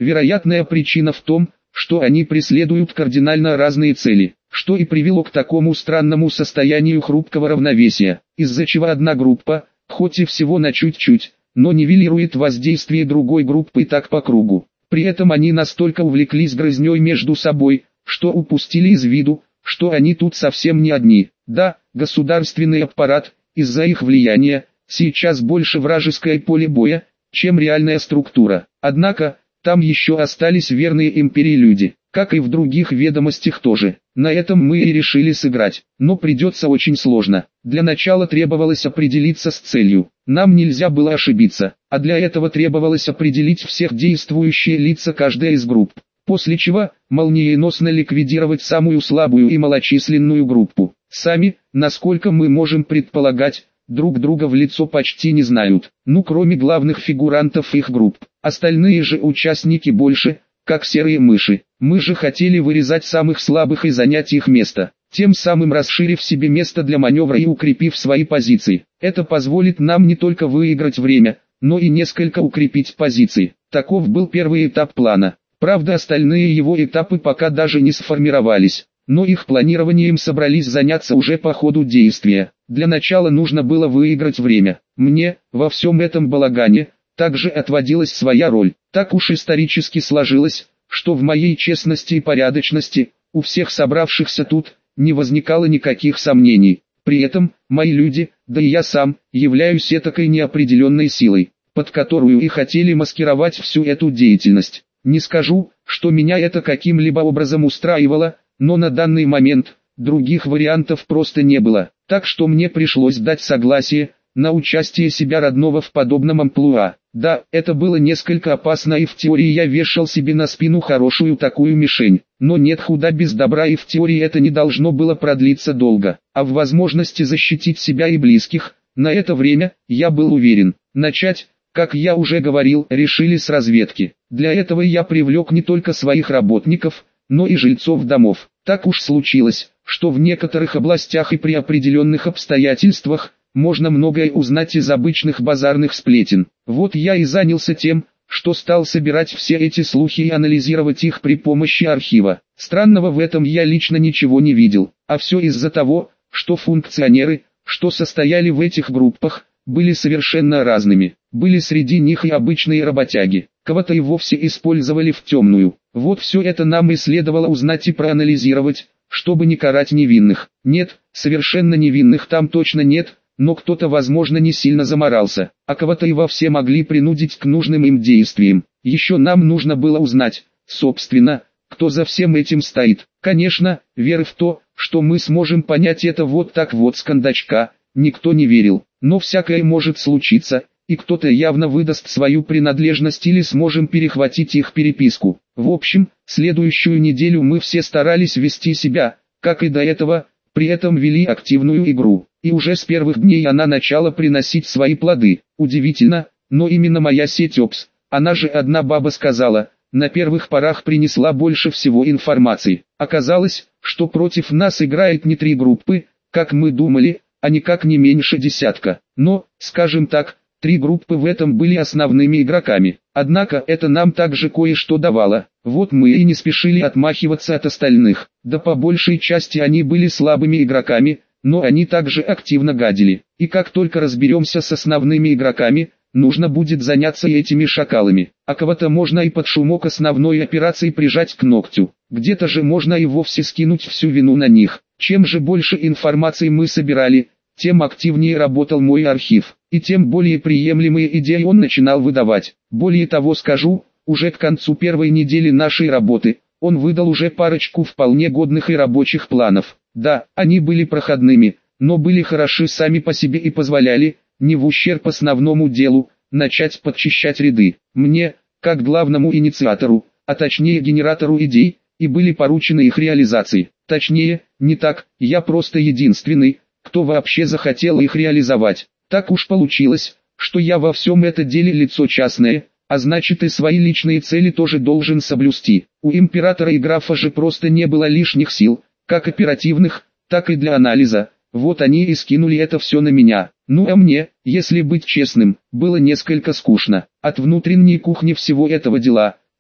Вероятная причина в том, что они преследуют кардинально разные цели, что и привело к такому странному состоянию хрупкого равновесия, из-за чего одна группа, хоть и всего на чуть-чуть, но нивелирует воздействие другой группы и так по кругу. При этом они настолько увлеклись грызней между собой, что упустили из виду, что они тут совсем не одни. Да, государственный аппарат, из-за их влияния, сейчас больше вражеское поле боя, чем реальная структура. Однако, там еще остались верные империи люди, как и в других ведомостях тоже. На этом мы и решили сыграть, но придется очень сложно. Для начала требовалось определиться с целью. Нам нельзя было ошибиться, а для этого требовалось определить всех действующие лица каждой из групп. После чего, молниеносно ликвидировать самую слабую и малочисленную группу. Сами, насколько мы можем предполагать, друг друга в лицо почти не знают, кроме главных фигурантов их групп. Остальные же участники больше, как серые мыши. Мы же хотели вырезать самых слабых и занять их место, тем самым расширив себе место для маневра и укрепив свои позиции. Это позволит нам не только выиграть время, но и несколько укрепить позиции. Таков был первый этап плана. Правда, остальные его этапы пока даже не сформировались, но их планированием собрались заняться уже по ходу действия. Для начала нужно было выиграть время. Мне, во всем этом балагане, также отводилась своя роль. Так уж исторически сложилось, что в моей честности и порядочности, у всех собравшихся тут, не возникало никаких сомнений. При этом, мои люди, да и я сам, являюсь этакой неопределенной силой, под которую и хотели маскировать всю эту деятельность. Не скажу, что меня это каким-либо образом устраивало, но на данный момент, других вариантов просто не было. Так что мне пришлось дать согласие на участие себя родного в подобном амплуа. Да, это было несколько опасно, и в теории я вешал себе на спину хорошую такую мишень. Но нет худа без добра, и в теории это не должно было продлиться долго. А в возможности защитить себя и близких, на это время, я был уверен. Начать, как я уже говорил, решили с разведки. Для этого я привлек не только своих работников, но и жильцов домов. Так уж случилось, что в некоторых областях и при определенных обстоятельствах, можно многое узнать из обычных базарных сплетен. Вот я и занялся тем, что стал собирать все эти слухи и анализировать их при помощи архива. Странного в этом я лично ничего не видел, а все из-за того, что функционеры, что состояли в этих группах, были совершенно разными. Были среди них и обычные работяги, кого-то и вовсе использовали в темную. Вот все это нам и следовало узнать и проанализировать, чтобы не карать невинных. Нет, совершенно невинных там точно нет, но кто-то, возможно, не сильно заморался, а кого-то и вовсе могли принудить к нужным им действиям. Еще нам нужно было узнать, собственно, кто за всем этим стоит. Конечно, веры в то, что мы сможем понять это вот так вот с кондачка, никто не верил, но всякое может случиться, и кто-то явно выдаст свою принадлежность или сможем перехватить их переписку. В общем, следующую неделю мы все старались вести себя, как и до этого, при этом вели активную игру, и уже с первых дней она начала приносить свои плоды. Удивительно, но именно моя сеть ОПС, она же одна баба сказала, на первых порах принесла больше всего информации. Оказалось, что против нас играет не 3 группы, как мы думали, а никак не меньше десятка. Но, скажем так, 3 группы в этом были основными игроками. Однако это нам также кое-что давало. Вот мы и не спешили отмахиваться от остальных. Да по большей части они были слабыми игроками, но они также активно гадили. И как только разберемся с основными игроками, нужно будет заняться и этими шакалами. А кого-то можно и под шумок основной операции прижать к ногтю. Где-то же можно и вовсе скинуть всю вину на них. Чем же больше информации мы собирали, тем активнее работал мой архив, и тем более приемлемые идеи он начинал выдавать. Более того скажу, уже к концу первой недели нашей работы, он выдал уже парочку вполне годных и рабочих планов. Да, они были проходными, но были хороши сами по себе и позволяли, не в ущерб основному делу, начать подчищать ряды. Мне, как главному инициатору, а точнее генератору идей, и были поручены их реализации. Точнее, не так, я просто единственный, кто вообще захотел их реализовать. Так уж получилось, что я во всем этом деле лицо частное, а значит и свои личные цели тоже должен соблюсти. У императора и графа же просто не было лишних сил, как оперативных, так и для анализа. Вот они и скинули это все на меня. Ну а мне, если быть честным, было несколько скучно. От внутренней кухни всего этого дела,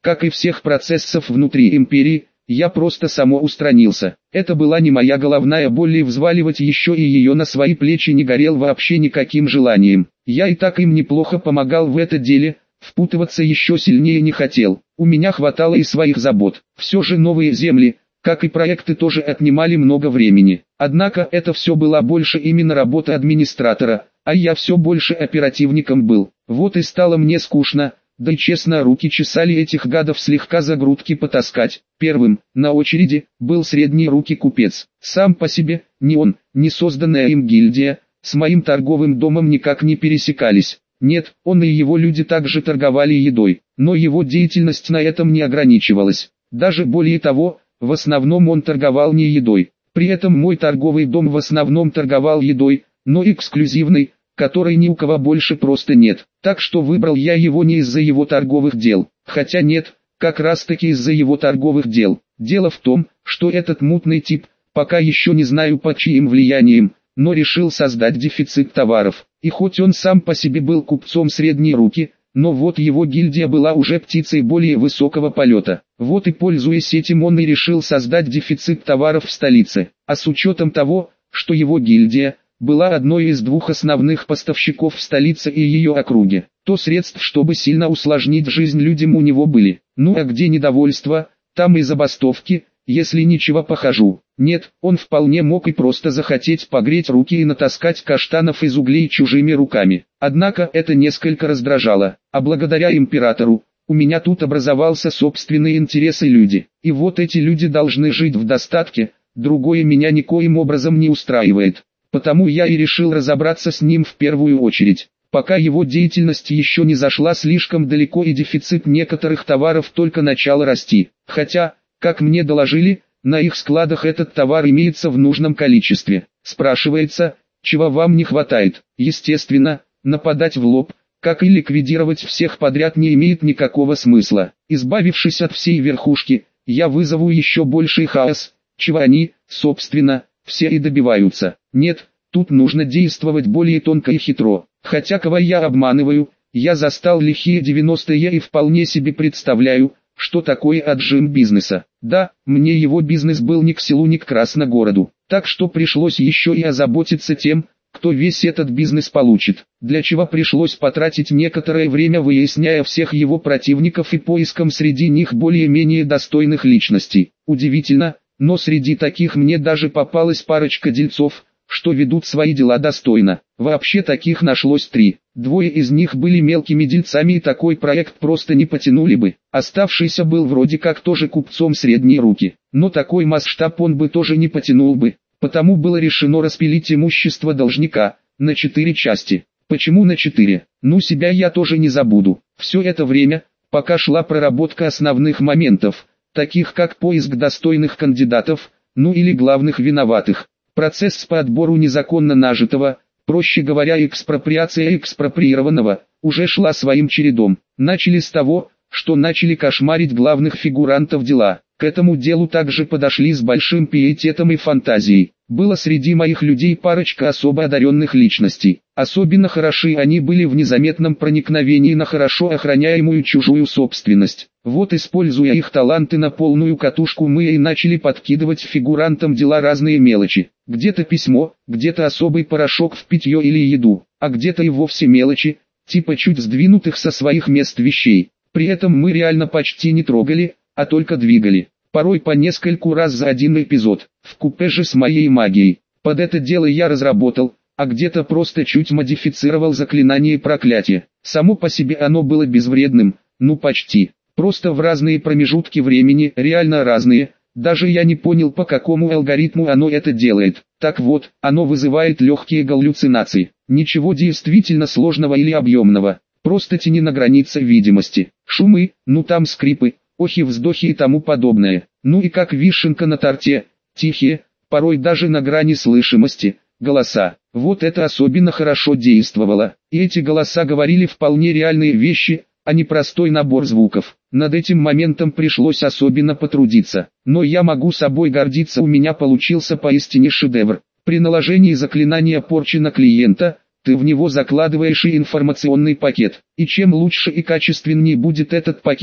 Как и всех процессов внутри империи, я просто самоустранился. Это была не моя головная боль, и взваливать еще и ее на свои плечи не горел вообще никаким желанием. Я и так им неплохо помогал в это деле, впутываться еще сильнее не хотел. У меня хватало и своих забот. Все же новые земли, как и проекты, тоже отнимали много времени. Однако это все была больше именно работа администратора, а я все больше оперативником был. Вот и стало мне скучно. Да и честно, руки чесали этих гадов слегка за грудки потаскать. Первым, на очереди, был средний руки купец. Сам по себе, ни он, ни созданная им гильдия, с моим торговым домом никак не пересекались. Нет, он и его люди также торговали едой, но его деятельность на этом не ограничивалась. Даже более того, в основном он торговал не едой. При этом мой торговый дом в основном торговал едой, но эксклюзивной, которой ни у кого больше просто нет. Так что выбрал я его не из-за его торговых дел. Хотя нет, как раз таки из-за его торговых дел. Дело в том, что этот мутный тип, пока еще не знаю под чьим влиянием, но решил создать дефицит товаров. И хоть он сам по себе был купцом средней руки, но вот его гильдия была уже птицей более высокого полета. Вот и пользуясь этим, он и решил создать дефицит товаров в столице. А с учетом того, что его гильдия была одной из двух основных поставщиков в столице и ее округе, то средств, чтобы сильно усложнить жизнь людям, у него были. Ну а где недовольство, там и забастовки, если ничего похожу. Нет, он вполне мог и просто захотеть погреть руки и натаскать каштанов из углей чужими руками. Однако это несколько раздражало, а благодаря императору, у меня тут образовался собственный интерес и люди. И вот эти люди должны жить в достатке, другое меня никоим образом не устраивает. Потому я и решил разобраться с ним в первую очередь, пока его деятельность еще не зашла слишком далеко и дефицит некоторых товаров только начал расти. Хотя, как мне доложили, на их складах этот товар имеется в нужном количестве. Спрашивается, чего вам не хватает? Естественно, нападать в лоб, как и ликвидировать всех подряд, не имеет никакого смысла. Избавившись от всей верхушки, я вызову еще больший хаос, чего они, собственно, все и добиваются. Нет, тут нужно действовать более тонко и хитро. Хотя кого я обманываю, я застал лихие 90-е и вполне себе представляю, что такое отжим бизнеса. Да, мне его бизнес был ни к селу, ни к Красногороду. Так что пришлось еще и озаботиться тем, кто весь этот бизнес получит. Для чего пришлось потратить некоторое время, выясняя всех его противников и поиском среди них более-менее достойных личностей. Удивительно, но среди таких мне даже попалась парочка дельцов, что ведут свои дела достойно. Вообще таких нашлось 3. 2 из них были мелкими дельцами, и такой проект просто не потянули бы. Оставшийся был вроде как тоже купцом средней руки, но такой масштаб он бы тоже не потянул бы. Потому было решено распилить имущество должника на 4 части. Почему на 4? Ну, себя я тоже не забуду. Все это время, пока шла проработка основных моментов, таких как поиск достойных кандидатов, ну или главных виноватых, процесс по отбору незаконно нажитого, проще говоря экспроприация экспроприированного, уже шла своим чередом. Начали с того, что начали кошмарить главных фигурантов дела. К этому делу также подошли с большим пиететом и фантазией. Было среди моих людей парочка особо одаренных личностей. Особенно хороши они были в незаметном проникновении на хорошо охраняемую чужую собственность. Вот, используя их таланты на полную катушку, мы и начали подкидывать фигурантам дела разные мелочи. Где-то письмо, где-то особый порошок в питье или еду, а где-то и вовсе мелочи, типа чуть сдвинутых со своих мест вещей. При этом мы реально почти не трогали, а только двигали. Порой по нескольку раз за один эпизод, в купе же с моей магией. Под это дело я разработал, а где-то просто чуть модифицировал заклинание проклятия. Само по себе оно было безвредным, ну почти. Просто в разные промежутки времени, реально разные. Даже я не понял, по какому алгоритму оно это делает. Так вот, оно вызывает легкие галлюцинации. Ничего действительно сложного или объемного. Просто тени на границе видимости. Шумы, ну там скрипы, охи-вздохи и тому подобное. Ну и как вишенка на торте, тихие, порой даже на грани слышимости, голоса. Вот это особенно хорошо действовало. И эти голоса говорили вполне реальные вещи, а не простой набор звуков. Над этим моментом пришлось особенно потрудиться. Но я могу собой гордиться, у меня получился поистине шедевр. При наложении заклинания порчи на клиента, ты в него закладываешь и информационный пакет. И чем лучше и качественнее будет этот пакет,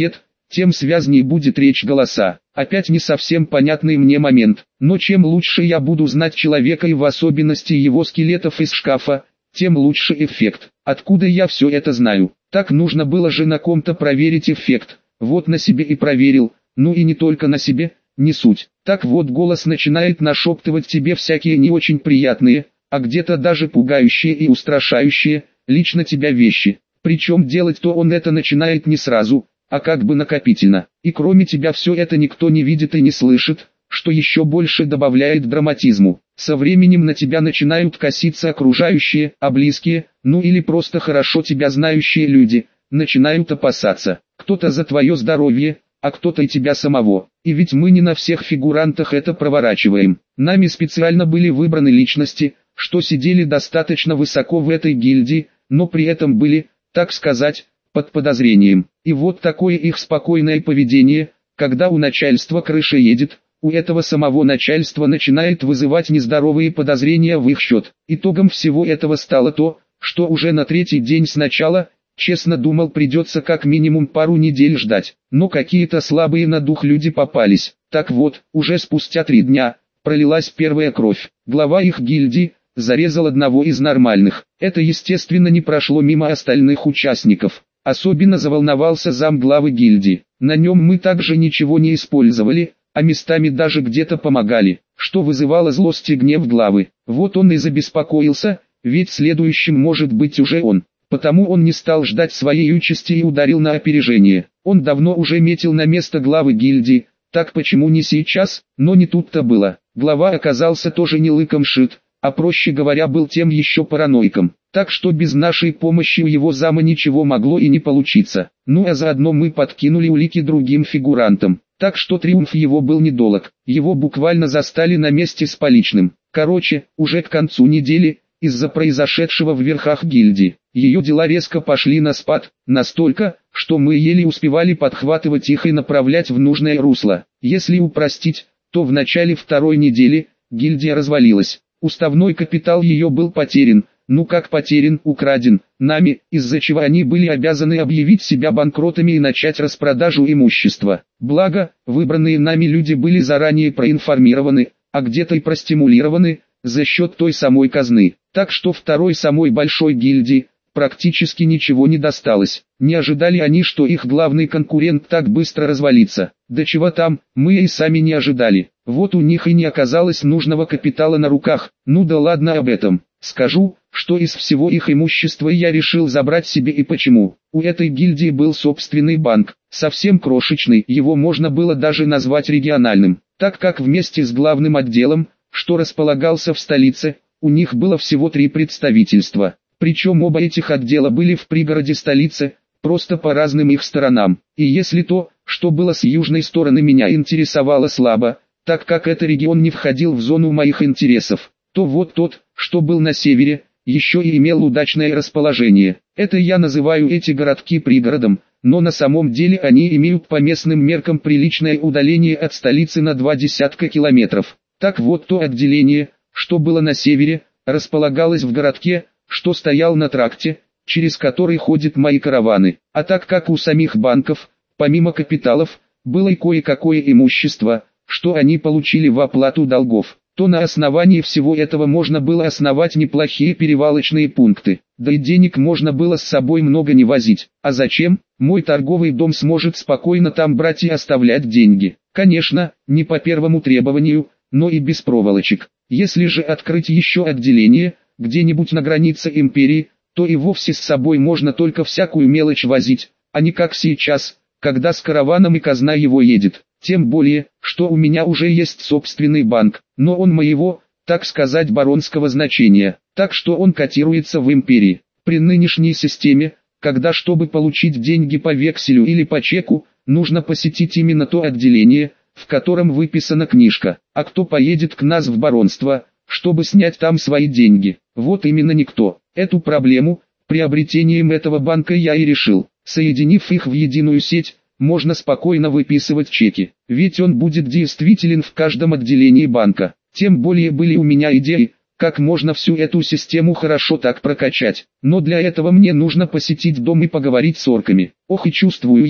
тем связней будет речь голоса. Опять не совсем понятный мне момент, но чем лучше я буду знать человека и в особенности его скелетов из шкафа, тем лучше эффект. Откуда я все это знаю? Так нужно было же на ком-то проверить эффект. Вот на себе и проверил, ну и не только на себе, не суть. Так вот голос начинает нашептывать тебе всякие не очень приятные, а где-то даже пугающие и устрашающие, лично тебя вещи. Причем делать-то он это начинает не сразу, а как бы накопительно. И кроме тебя все это никто не видит и не слышит, что еще больше добавляет драматизму. Со временем на тебя начинают коситься окружающие, а близкие, ну или просто хорошо тебя знающие люди, начинают опасаться. Кто-то за твое здоровье, а кто-то и тебя самого. И ведь мы не на всех фигурантах это проворачиваем. Нами специально были выбраны личности, что сидели достаточно высоко в этой гильдии, но при этом были, так сказать, под подозрением. И вот такое их спокойное поведение, когда у начальства крыша едет, у этого самого начальства начинает вызывать нездоровые подозрения в их счет. Итогом всего этого стало то, что уже на третий день сначала, честно думал, придется как минимум пару недель ждать. Но какие-то слабые на дух люди попались. Так вот, уже спустя 3 дня, пролилась первая кровь. Глава их гильдии зарезал одного из нормальных. Это естественно не прошло мимо остальных участников. Особенно заволновался замглавы гильдии. На нем мы также ничего не использовали, а местами даже где-то помогали, что вызывало злость и гнев главы. Вот он и забеспокоился, ведь следующим может быть уже он. Потому он не стал ждать своей участи и ударил на опережение. Он давно уже метил на место главы гильдии, так почему не сейчас? Но не тут-то было. Глава оказался тоже не лыком шит, а проще говоря был тем еще параноиком. Так что без нашей помощи у его зама ничего могло и не получиться. Ну а заодно мы подкинули улики другим фигурантам. Так что триумф его был недолг. Его буквально застали на месте с поличным. Короче, уже к концу недели, из-за произошедшего в верхах гильдии, ее дела резко пошли на спад, настолько, что мы еле успевали подхватывать их и направлять в нужное русло. Если упростить, то в начале второй недели гильдия развалилась. Уставной капитал ее был потерян, ну как потерян, украден, нами, из-за чего они были обязаны объявить себя банкротами и начать распродажу имущества. Благо, выбранные нами люди были заранее проинформированы, а где-то и простимулированы, за счет той самой казны. Так что второй самой большой гильдии практически ничего не досталось. Не ожидали они, что их главный конкурент так быстро развалится. Да чего там, мы и сами не ожидали. Вот у них и не оказалось нужного капитала на руках. Ну да ладно об этом. Скажу, что из всего их имущества я решил забрать себе и почему. У этой гильдии был собственный банк, совсем крошечный, его можно было даже назвать региональным, так как вместе с главным отделом, что располагался в столице, у них было всего 3 представительства. Причем оба этих отдела были в пригороде столицы, просто по разным их сторонам. И если то, что было с южной стороны, меня интересовало слабо, так как этот регион не входил в зону моих интересов, то вот тот, что был на севере, еще и имел удачное расположение. Это я называю эти городки пригородом, но на самом деле они имеют по местным меркам приличное удаление от столицы на 20 километров. Так вот, то отделение, что было на севере, располагалось в городке, что стоял на тракте, через который ходят мои караваны. А так как у самих банков, помимо капиталов, было и кое-какое имущество, что они получили в оплату долгов, то на основании всего этого можно было основать неплохие перевалочные пункты. Да и денег можно было с собой много не возить. А зачем? Мой торговый дом сможет спокойно там брать и оставлять деньги. Конечно, не по первому требованию, но и без проволочек. Если же открыть еще отделение, где-нибудь на границе империи, то и вовсе с собой можно только всякую мелочь возить, а не как сейчас, когда с караваном и казна его едет. Тем более, что у меня уже есть собственный банк, но он моего, так сказать, баронского значения, так что он котируется в империи. При нынешней системе, когда чтобы получить деньги по векселю или по чеку, нужно посетить именно то отделение, в котором выписана книжка. А кто поедет к нас в баронство, чтобы снять там свои деньги? Вот именно никто. Эту проблему, приобретением этого банка я и решил. Соединив их в единую сеть, можно спокойно выписывать чеки, ведь он будет действителен в каждом отделении банка. Тем более были у меня идеи, как можно всю эту систему хорошо так прокачать. Но для этого мне нужно посетить дом и поговорить с орками. Ох, и чувствую я,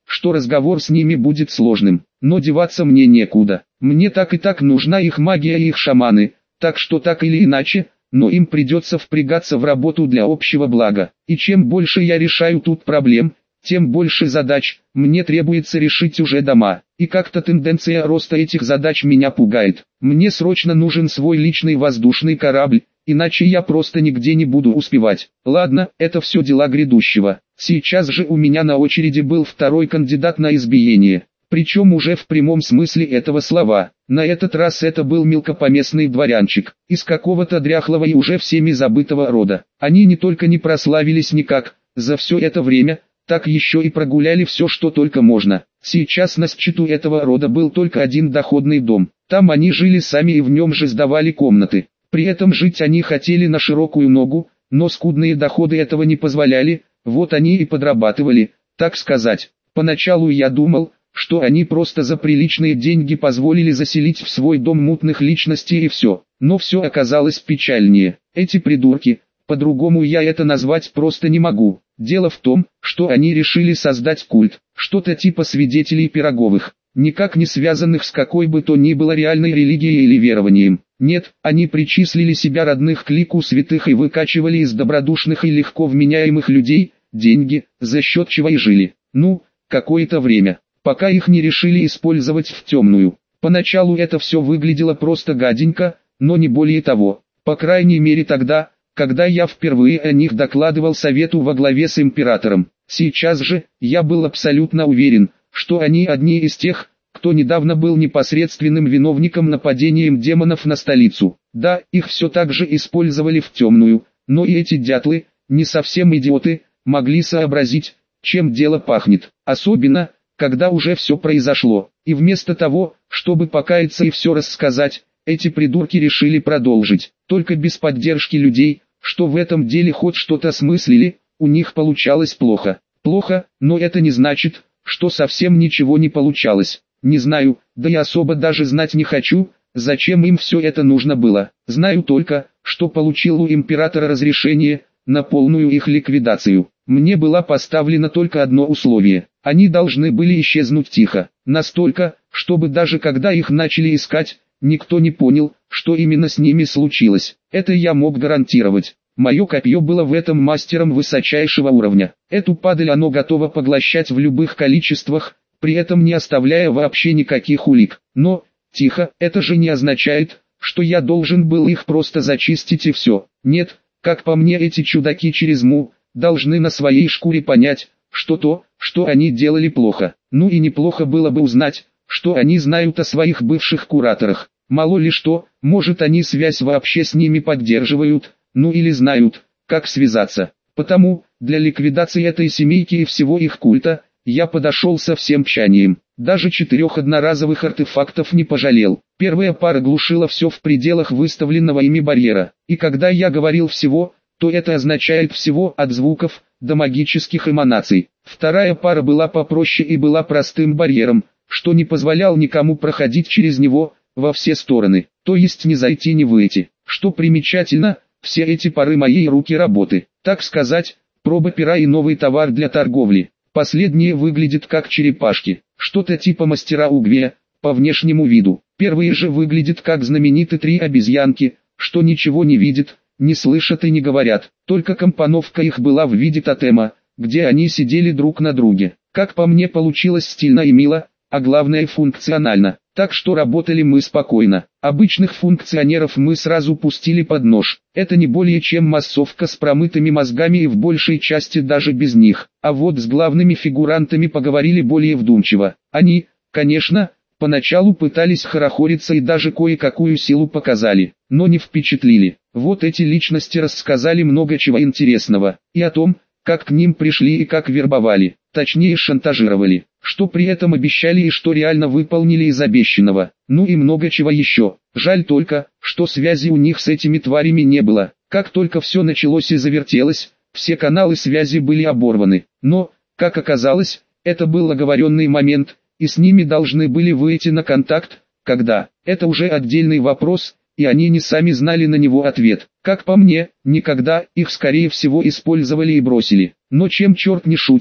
что разговор с ними будет сложным, но деваться мне некуда. Мне так и так нужна их магия и их шаманы, так что так или иначе, но им придется впрягаться в работу для общего блага. И чем больше я решаю тут проблем, тем больше задач мне требуется решить уже дома. И как-то тенденция роста этих задач меня пугает. Мне срочно нужен свой личный воздушный корабль, иначе я просто нигде не буду успевать. Ладно, это все дела грядущего. Сейчас же у меня на очереди был второй кандидат на избиение. Причем уже в прямом смысле этого слова. На этот раз это был мелкопоместный дворянчик, из какого-то дряхлого и уже всеми забытого рода. Они не только не прославились никак, за все это время, так еще и прогуляли все, что только можно. Сейчас на счету этого рода был только один доходный дом. Там они жили сами и в нем же сдавали комнаты. При этом жить они хотели на широкую ногу, но скудные доходы этого не позволяли, вот они и подрабатывали, так сказать. Поначалу я думал, что они просто за приличные деньги позволили заселить в свой дом мутных личностей и все. Но все оказалось печальнее. Эти придурки, по-другому я это назвать просто не могу. Дело в том, что они решили создать культ, что-то типа свидетелей Пироговых, никак не связанных с какой бы то ни было реальной религией или верованием. Нет, они причислили себя родных к лику святых и выкачивали из добродушных и легко вменяемых людей деньги, за счет чего и жили. Ну, какое-то время, пока их не решили использовать в темную. Поначалу это все выглядело просто гаденько, но не более того, по крайней мере тогда, когда я впервые о них докладывал совету во главе с императором. Сейчас же, я был абсолютно уверен, что они одни из тех, кто недавно был непосредственным виновником нападением демонов на столицу. Да, их все так же использовали в темную, но и эти дятлы, не совсем идиоты, могли сообразить, чем дело пахнет. Особенно, когда уже все произошло. И вместо того, чтобы покаяться и все рассказать, эти придурки решили продолжить. Только без поддержки людей, что в этом деле хоть что-то смыслили, у них получалось плохо. Плохо, но это не значит, что совсем ничего не получалось. Не знаю, да и особо даже знать не хочу, зачем им все это нужно было. Знаю только, что получил у императора разрешение на полную их ликвидацию. Мне было поставлено только одно условие. Они должны были исчезнуть тихо. Настолько, чтобы даже когда их начали искать, никто не понял, что именно с ними случилось. Это я мог гарантировать. Мое копье было в этом мастером высочайшего уровня. Эту падаль оно готово поглощать в любых количествах, при этом не оставляя вообще никаких улик. Но, тихо, это же не означает, что я должен был их просто зачистить и все. Нет, как по мне, эти чудаки через должны на своей шкуре понять, что то, что они делали плохо. Ну и неплохо было бы узнать, что они знают о своих бывших кураторах. Мало ли что, может они связь вообще с ними поддерживают, ну или знают, как связаться. Потому, для ликвидации этой семейки и всего их культа, я подошел со всем тщанием. Даже 4 одноразовых артефактов не пожалел. Первая пара глушила все в пределах выставленного ими барьера. И когда я говорил всего, то это означает всего от звуков до магических эманаций. Вторая пара была попроще и была простым барьером, что не позволял никому проходить через него во все стороны, то есть не зайти, не выйти. Что примечательно, все эти пары моей руки работы, так сказать, проба пера и новый товар для торговли. Последние выглядят как черепашки, что-то типа мастера Угвея, по внешнему виду. Первые же выглядят как знаменитые 3 обезьянки, что ничего не видят, не слышат и не говорят. Только компоновка их была в виде тотема, где они сидели друг на друге. Как по мне, получилось стильно и мило, а главное функционально. Так что работали мы спокойно. Обычных функционеров мы сразу пустили под нож. Это не более чем массовка с промытыми мозгами и в большей части даже без них. А вот с главными фигурантами поговорили более вдумчиво. Они, конечно, поначалу пытались хорохориться и даже кое-какую силу показали, но не впечатлили. Вот эти личности рассказали много чего интересного. И о том, как к ним пришли и как вербовали, точнее шантажировали, что при этом обещали и что реально выполнили из обещанного, ну и много чего еще. Жаль только, что связи у них с этими тварями не было. Как только все началось и завертелось, все каналы связи были оборваны. Но, как оказалось, это был оговоренный момент, и с ними должны были выйти на контакт, когда. Это уже отдельный вопрос, и они не сами знали на него ответ. Как по мне, никогда, их скорее всего использовали и бросили. Но чем черт не шутит,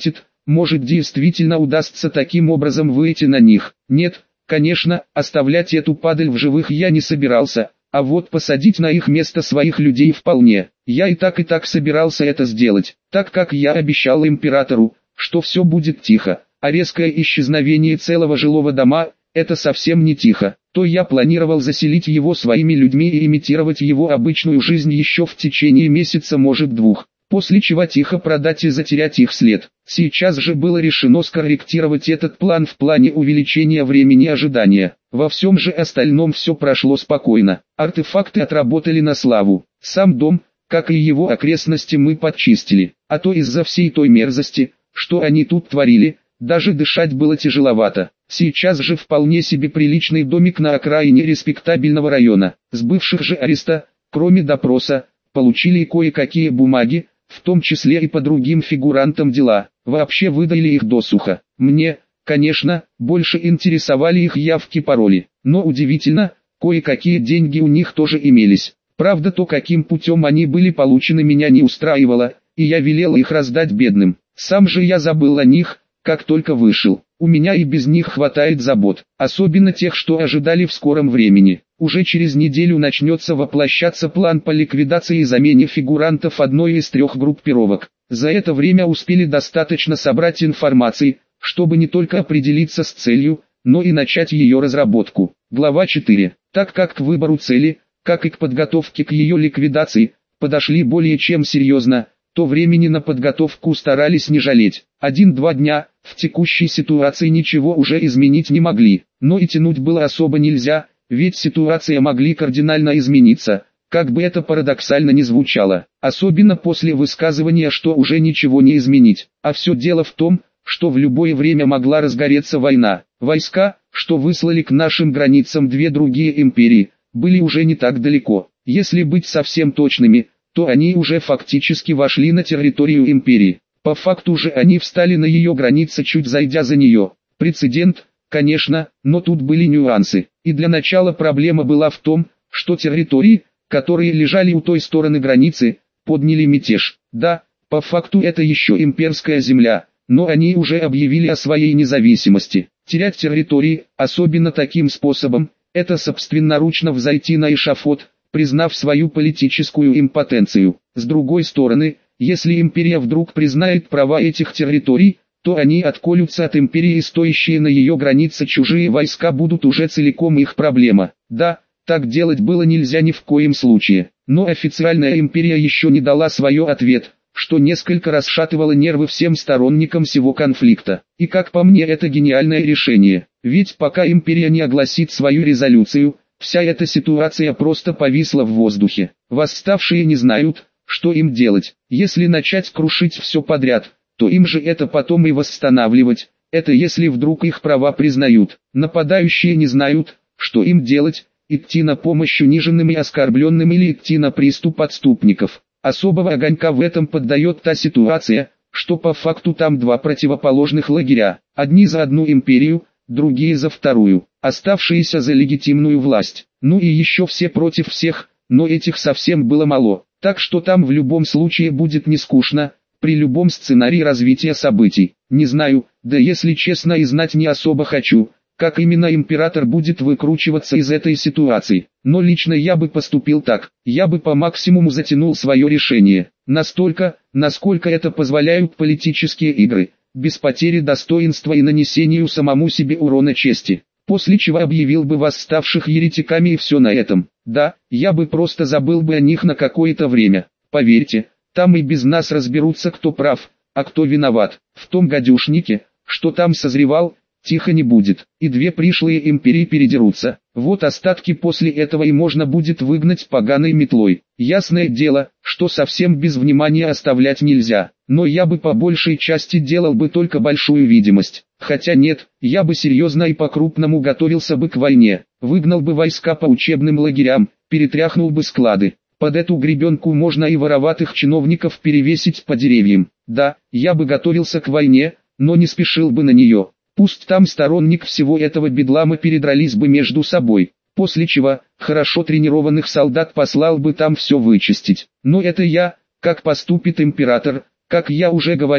может действительно удастся таким образом выйти на них. Нет, конечно, оставлять эту падаль в живых я не собирался, а вот посадить на их место своих людей вполне. Я и так собирался это сделать, так как я обещал императору, что все будет тихо, а резкое исчезновение целого жилого дома – это совсем не тихо. То я планировал заселить его своими людьми и имитировать его обычную жизнь еще в течение месяца, может двух, после чего тихо продать и затерять их след. Сейчас же было решено скорректировать этот план в плане увеличения времени ожидания. Во всем же остальном все прошло спокойно. Артефакты отработали на славу. Сам дом, как и его окрестности, мы подчистили. А то из-за всей той мерзости, что они тут творили, даже дышать было тяжеловато. Сейчас же вполне себе приличный домик на окраине респектабельного района. С бывших же ареста, кроме допроса, получили и кое-какие бумаги, в том числе и по другим фигурантам дела. Вообще выдали их досуха. Мне, конечно, больше интересовали их явки-пароли. Но удивительно, кое-какие деньги у них тоже имелись. Правда, то, каким путем они были получены, меня не устраивало, и я велел их раздать бедным. Сам же я забыл о них, как только вышел. У меня и без них хватает забот, особенно тех, что ожидали в скором времени. Уже через неделю начнется воплощаться план по ликвидации и замене фигурантов одной из 3 группировок. За это время успели достаточно собрать информации, чтобы не только определиться с целью, но и начать ее разработку. Глава 4. Так как к выбору цели, как и к подготовке к ее ликвидации, подошли более чем серьезно, то времени на подготовку старались не жалеть. 1-2 дня, в текущей ситуации ничего уже изменить не могли, но и тянуть было особо нельзя, ведь ситуация могли кардинально измениться, как бы это парадоксально ни звучало, особенно после высказывания, что уже ничего не изменить. А все дело в том, что в любое время могла разгореться война. Войска, что выслали к нашим границам 2 другие империи, были уже не так далеко. Если быть совсем точными, то они уже фактически вошли на территорию империи. По факту же они встали на ее границе, чуть зайдя за нее. Прецедент, конечно, но тут были нюансы. И для начала проблема была в том, что территории, которые лежали у той стороны границы, подняли мятеж. Да, по факту это еще имперская земля, но они уже объявили о своей независимости. Терять территории, особенно таким способом, это собственноручно взойти на эшафот, признав свою политическую импотенцию. С другой стороны, если империя вдруг признает права этих территорий, то они отколются от империи, и стоящие на ее границе чужие войска будут уже целиком их проблема. Да, так делать было нельзя ни в коем случае, но официальная империя еще не дала свой ответ, что несколько расшатывало нервы всем сторонникам сего конфликта. И как по мне, это гениальное решение, ведь пока империя не огласит свою резолюцию, вся эта ситуация просто повисла в воздухе. Восставшие не знают, что им делать. Если начать крушить все подряд, то им же это потом и восстанавливать. Это если вдруг их права признают. Нападающие не знают, что им делать, идти на помощь униженным и оскорбленным или идти на приступ отступников. Особого огонька в этом поддает та ситуация, что по факту там 2 противоположных лагеря. Одни за одну империю, другие за вторую, оставшиеся за легитимную власть. Ну и еще все против всех, но этих совсем было мало. Так что там в любом случае будет не скучно, при любом сценарии развития событий. Не знаю, да если честно и знать не особо хочу, как именно император будет выкручиваться из этой ситуации. Но лично я бы поступил так, я бы по максимуму затянул свое решение. Настолько, насколько это позволяют политические игры, без потери достоинства и нанесению самому себе урона чести. После чего объявил бы восставших еретиками, и все на этом. Да, я бы просто забыл бы о них на какое-то время. Поверьте, там и без нас разберутся, кто прав, а кто виноват. В том гадюшнике, что там созревал, тихо не будет. И 2 пришлые империи передерутся. Вот остатки после этого и можно будет выгнать поганой метлой. Ясное дело, что совсем без внимания оставлять нельзя. Но я бы по большей части делал бы только большую видимость. Хотя нет, я бы серьезно и по-крупному готовился бы к войне. Выгнал бы войска по учебным лагерям, перетряхнул бы склады. Под эту гребенку можно и вороватых чиновников перевесить по деревьям. Да, я бы готовился к войне, но не спешил бы на нее. Пусть там сторонник всего этого бедлама передрались бы между собой, после чего хорошо тренированных солдат послал бы там все вычистить. Но это я, как поступит император, как я уже говорил,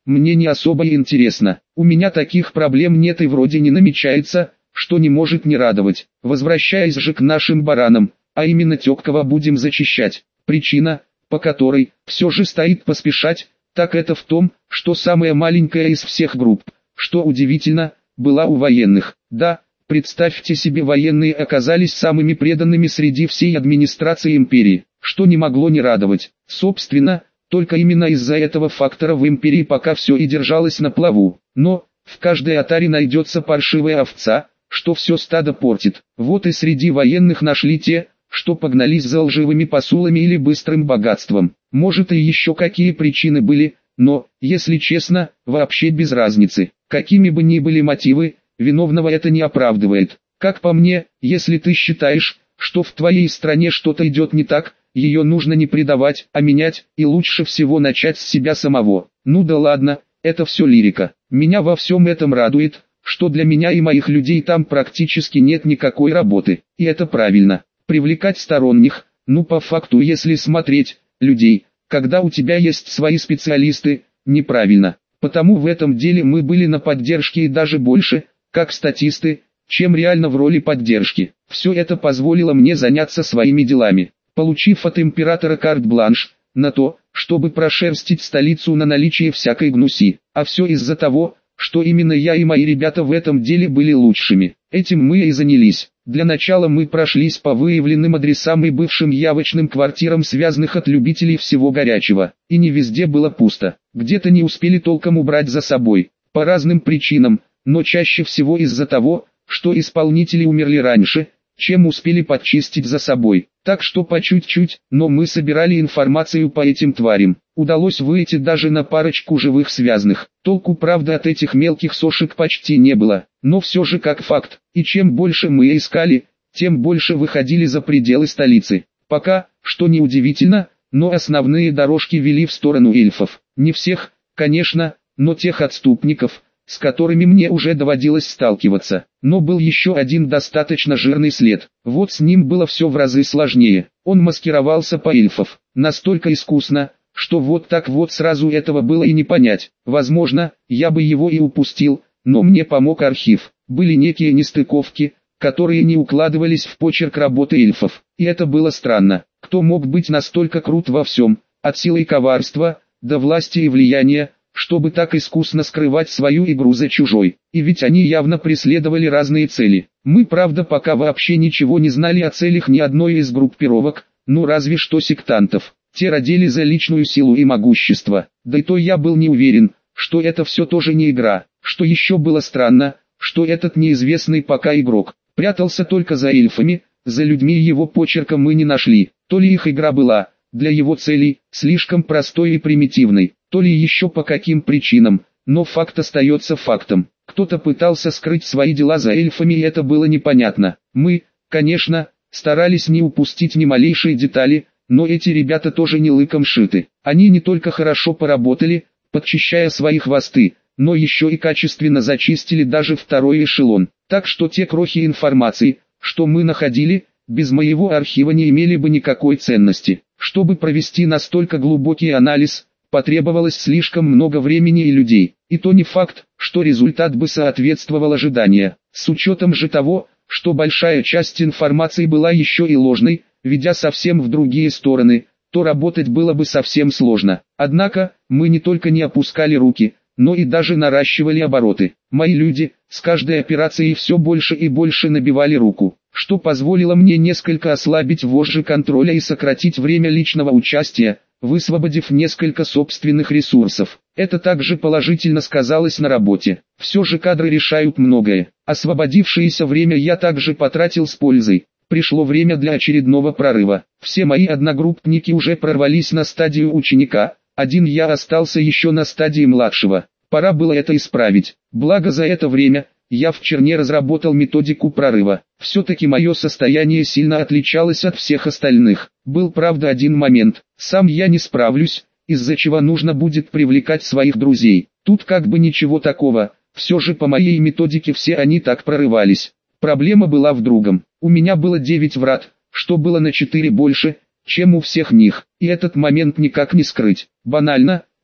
мне не особо и интересно. У меня таких проблем нет и вроде не намечается, что не может не радовать. Возвращаясь же к нашим баранам, а именно Тёкова будем зачищать. Причина, по которой все же стоит поспешать, так это в том, что самая маленькая из всех групп, что удивительно, была у военных. Да, представьте себе, военные оказались самыми преданными среди всей администрации империи, что не могло не радовать. Собственно, только именно из-за этого фактора в империи пока все и держалось на плаву. Но, в каждой отаре найдется паршивая овца, что все стадо портит. Вот и среди военных нашли те, что погнались за лживыми посулами или быстрым богатством. Может и еще какие причины были, но, если честно, вообще без разницы. Какими бы ни были мотивы, виновного это не оправдывает. Как по мне, если ты считаешь, что в твоей стране что-то идет не так, ее нужно не предавать, а менять, и лучше всего начать с себя самого. Ну да ладно, это все лирика. Меня во всем этом радует, что для меня и моих людей там практически нет никакой работы. И это правильно. Привлекать сторонних, ну по факту если смотреть, людей, когда у тебя есть свои специалисты, неправильно. Потому в этом деле мы были на поддержке и даже больше, как статисты, чем реально в роли поддержки. Все это позволило мне заняться своими делами, получив от императора карт-бланш на то, чтобы прошерстить столицу на наличие всякой гнуси. А все из-за того, что именно я и мои ребята в этом деле были лучшими. Этим мы и занялись. Для начала мы прошлись по выявленным адресам и бывшим явочным квартирам, связанных от любителей всего горячего. И не везде было пусто. Где-то не успели толком убрать за собой. По разным причинам, но чаще всего из-за того, что исполнители умерли раньше, чем успели подчистить за собой. Так что по чуть-чуть, но мы собирали информацию по этим тварям. Удалось выйти даже на парочку живых связанных. Толку, правда, от этих мелких сошек почти не было, но все же как факт. И чем больше мы искали, тем больше выходили за пределы столицы. Пока, что неудивительно, но основные дорожки вели в сторону эльфов. Не всех, конечно, но тех отступников, с которыми мне уже доводилось сталкиваться. Но был еще один достаточно жирный след. Вот с ним было все в разы сложнее. Он маскировался по эльфов. Настолько искусно, что вот так вот сразу этого было и не понять. Возможно, я бы его и упустил, но мне помог архив. Были некие нестыковки, которые не укладывались в почерк работы эльфов. И это было странно. Кто мог быть настолько крут во всем, от силы и коварства, до власти и влияния, чтобы так искусно скрывать свою игру за чужой. И ведь они явно преследовали разные цели. Мы, правда, пока вообще ничего не знали о целях ни одной из группировок, ну разве что сектантов. Те родили за личную силу и могущество. Да и то я был не уверен, что это все тоже не игра. Что еще было странно, что этот неизвестный пока игрок прятался только за эльфами, за людьми его почерка мы не нашли. То ли их игра была, для его целей, слишком простой и примитивной, то ли еще по каким причинам, но факт остается фактом. Кто-то пытался скрыть свои дела за эльфами, и это было непонятно. Мы, конечно, старались не упустить ни малейшей детали, но эти ребята тоже не лыком шиты. Они не только хорошо поработали, подчищая свои хвосты, но еще и качественно зачистили даже второй эшелон. Так что те крохи информации, что мы находили, без моего архива не имели бы никакой ценности. Чтобы провести настолько глубокий анализ, потребовалось слишком много времени и людей. И то не факт, что результат бы соответствовал ожиданиям. С учетом же того, что большая часть информации была еще и ложной, ведя совсем в другие стороны, то работать было бы совсем сложно. Однако, мы не только не опускали руки, но и даже наращивали обороты. Мои люди, с каждой операцией все больше и больше набивали руку, что позволило мне несколько ослабить вожжи контроля и сократить время личного участия, высвободив несколько собственных ресурсов. Это также положительно сказалось на работе. Все же кадры решают многое. Освободившееся время я также потратил с пользой. Пришло время для очередного прорыва. Все мои одногруппники уже прорвались на стадию ученика, один я остался еще на стадии младшего. Пора было это исправить. Благо за это время, я в Черне разработал методику прорыва. Все-таки мое состояние сильно отличалось от всех остальных. Был, правда, один момент. Сам я не справлюсь, из-за чего нужно будет привлекать своих друзей. Тут как бы ничего такого, все же по моей методике все они так прорывались. Проблема была в другом. У меня было 9 врат, что было на 4 больше, чем у всех них. И этот момент никак не скрыть. Банально,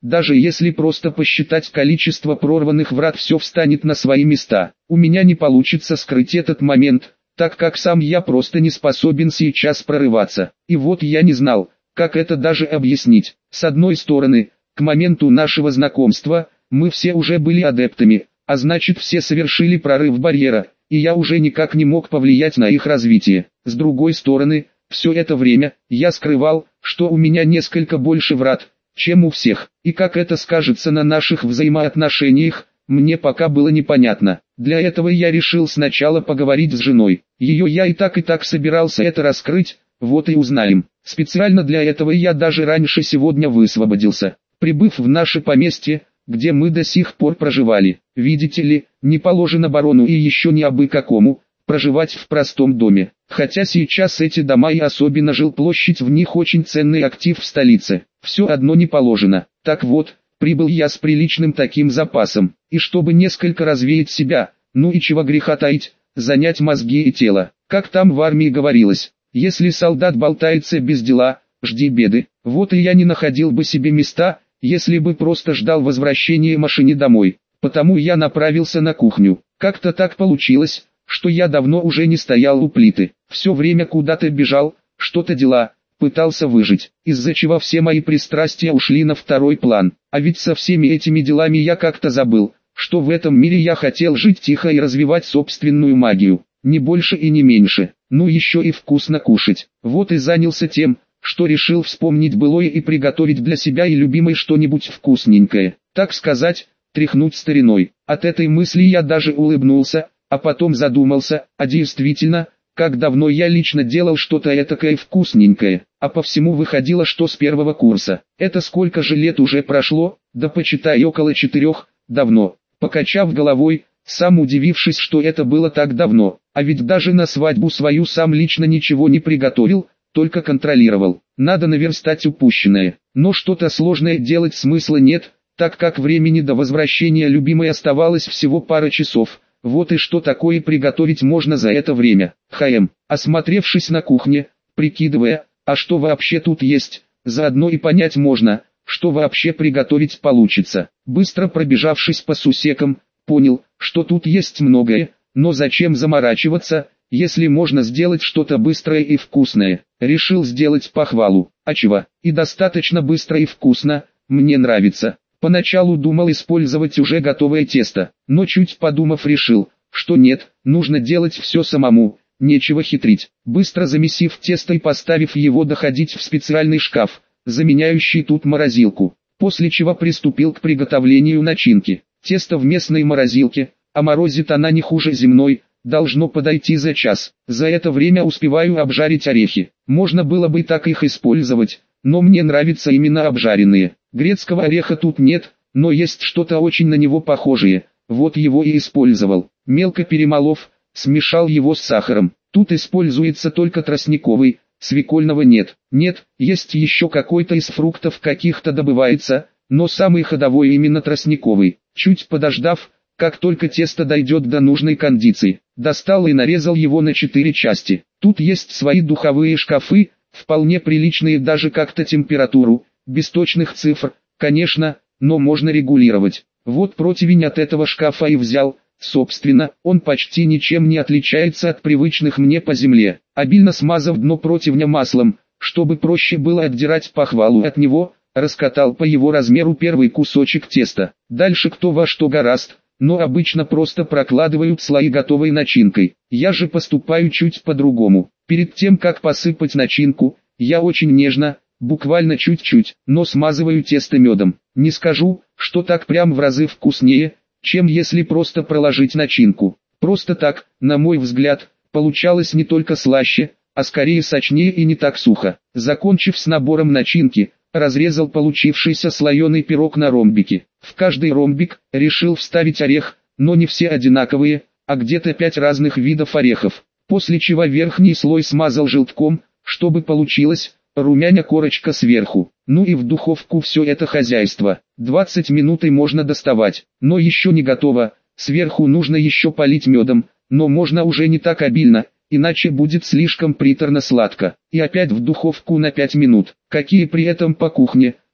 Даже если просто посчитать количество прорванных врат, все встанет на свои места. У меня не получится скрыть этот момент, так как сам я просто не способен сейчас прорываться. И вот я не знал, как это даже объяснить. С одной стороны, к моменту нашего знакомства, мы все уже были адептами, а значит все совершили прорыв барьера, и я уже никак не мог повлиять на их развитие. С другой стороны, все это время, я скрывал, что у меня несколько больше врат, чем у всех, и как это скажется на наших взаимоотношениях, мне пока было непонятно. Для этого я решил сначала поговорить с женой. Ее я и так собирался это раскрыть, вот и узнаем. Специально для этого я даже раньше сегодня высвободился, прибыв в наше поместье, где мы до сих пор проживали. Видите ли, не положено барону и еще не абы какому проживать в простом доме. Хотя сейчас эти дома и особенно жилплощадь в них очень ценный актив в столице. Все одно не положено. Так вот, прибыл я с приличным таким запасом. И чтобы несколько развеять себя, ну и чего греха таить, занять мозги и тело. Как там в армии говорилось, если солдат болтается без дела, жди беды. Вот и я не находил бы себе места, если бы просто ждал возвращения машины домой. Потому я направился на кухню. Как-то так получилось, что я давно уже не стоял у плиты. Все время куда-то бежал, что-то дела, пытался выжить, из-за чего все мои пристрастия ушли на второй план. А ведь со всеми этими делами я как-то забыл, что в этом мире я хотел жить тихо и развивать собственную магию. Не больше и не меньше. Ну еще и вкусно кушать. Вот и занялся тем, что решил вспомнить былое и приготовить для себя и любимой что-нибудь вкусненькое. Так сказать, тряхнуть стариной. От этой мысли я даже улыбнулся, а потом задумался, а действительно, как давно я лично делал что-то этакое вкусненькое, а по всему выходило, что с первого курса. Это сколько же лет уже прошло, да почитай около 4, давно. Покачав головой, сам удивившись, что это было так давно, а ведь даже на свадьбу свою сам лично ничего не приготовил, только контролировал. Надо наверстать упущенное, но что-то сложное делать смысла нет, так как времени до возвращения любимой оставалось всего пара часов. Вот и что такое приготовить можно за это время. Осмотревшись на кухне, прикидывая, а что вообще тут есть, заодно и понять можно, что вообще приготовить получится. Быстро пробежавшись по сусекам, понял, что тут есть многое, но зачем заморачиваться, если можно сделать что-то быстрое и вкусное. Решил сделать похвалу. А чего? И достаточно быстро и вкусно, мне нравится. Поначалу думал использовать уже готовое тесто, но чуть подумав решил, что нет, нужно делать все самому, нечего хитрить. Быстро замесив тесто и поставив его доходить в специальный шкаф, заменяющий тут морозилку, после чего приступил к приготовлению начинки. Тесто в местной морозилке, а морозит она не хуже земной, должно подойти за час. За это время успеваю обжарить орехи. Можно было бы так их использовать, но мне нравятся именно обжаренные. Грецкого ореха тут нет, но есть что-то очень на него похожее, вот его и использовал. Мелко перемолов, смешал его с сахаром. Тут используется только тростниковый, свекольного нет. Нет, есть еще какой-то из фруктов каких-то добывается, но самый ходовой именно тростниковый. Чуть подождав, как только тесто дойдет до нужной кондиции, достал и нарезал его на 4 части. Тут есть свои духовые шкафы, вполне приличные даже как-то температуру, без точных цифр, конечно, но можно регулировать. Вот противень от этого шкафа и взял, собственно, он почти ничем не отличается от привычных мне по земле. Обильно смазав дно противня маслом, чтобы проще было отдирать похвалу от него, раскатал по его размеру первый кусочек теста. Дальше кто во что горазд, но обычно просто прокладывают слои готовой начинкой. Я же поступаю чуть по-другому. Перед тем как посыпать начинку, я очень нежно, буквально чуть-чуть, но смазываю тесто медом. Не скажу, что так прям в разы вкуснее, чем если просто проложить начинку. Просто так, на мой взгляд, получалось не только слаще, а скорее сочнее и не так сухо. Закончив с набором начинки, разрезал получившийся слоеный пирог на ромбики. В каждый ромбик решил вставить орех, но не все одинаковые, а где-то 5 разных видов орехов. После чего верхний слой смазал желтком, чтобы получилась румяная корочка сверху. Ну и в духовку все это хозяйство. 20 минут и можно доставать, но еще не готово. Сверху нужно еще полить медом, но можно уже не так обильно, иначе будет слишком приторно-сладко. И опять в духовку на 5 минут. Какие при этом по кухне,